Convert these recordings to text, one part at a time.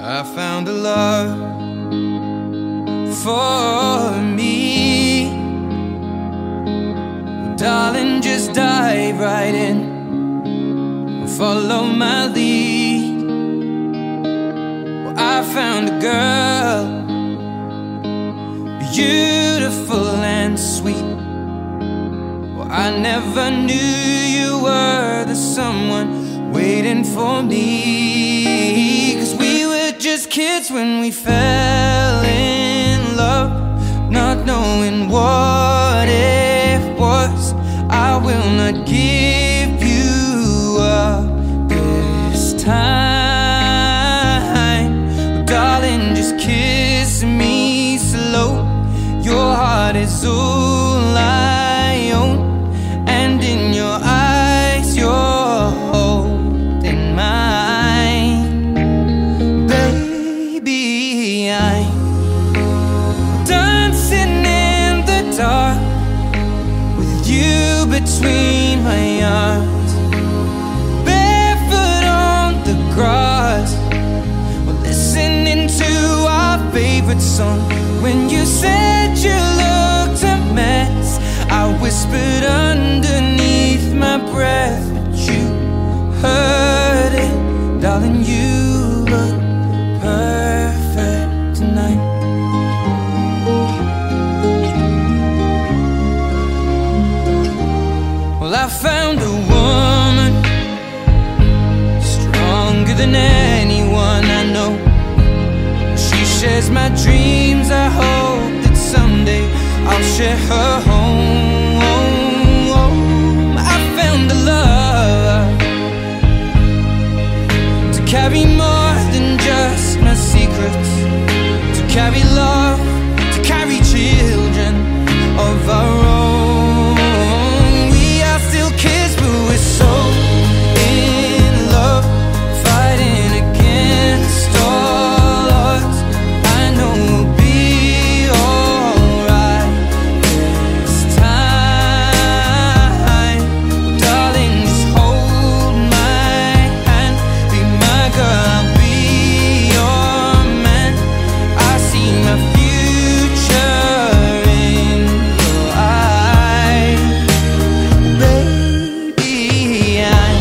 I found a love for me. Well, darling, just dive right in, follow my lead. Well, I found a girl, beautiful and sweet. Well, I never knew you were the someone waiting for me. 'Cause we were just kids when we fell in love, not knowing what it was. I will not give you up this time. Well, darling, just kiss me slow. Your heart is all I own, and in your eyes you're holding mine. Baby, I'm dancing in the dark with you between my arms, barefoot on the grass. We're listening to our favorite song. When you said you looked a mess, I whispered underneath my breath, but you heard it. Darling, you look perfect tonight. Well, I found a woman stronger than anyone I know. She shares my dreams. I hope that someday I'll share her home. I found a love to carry more than just my secrets, to carry love, to carry children of our own. We are still kids, but we're so in love, fighting against all odds. I know we'll be alright this time. Darling, just hold my hand, be my girl, I'll be your man. I see my future in your eyes. Baby, I'm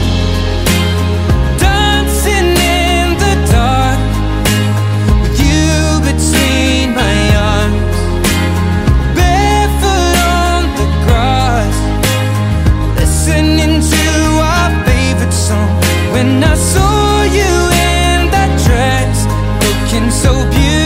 dancing in the dark with you between my arms, barefoot on the grass, listening to our favorite song. When I saw you in that dress, looking so beautiful,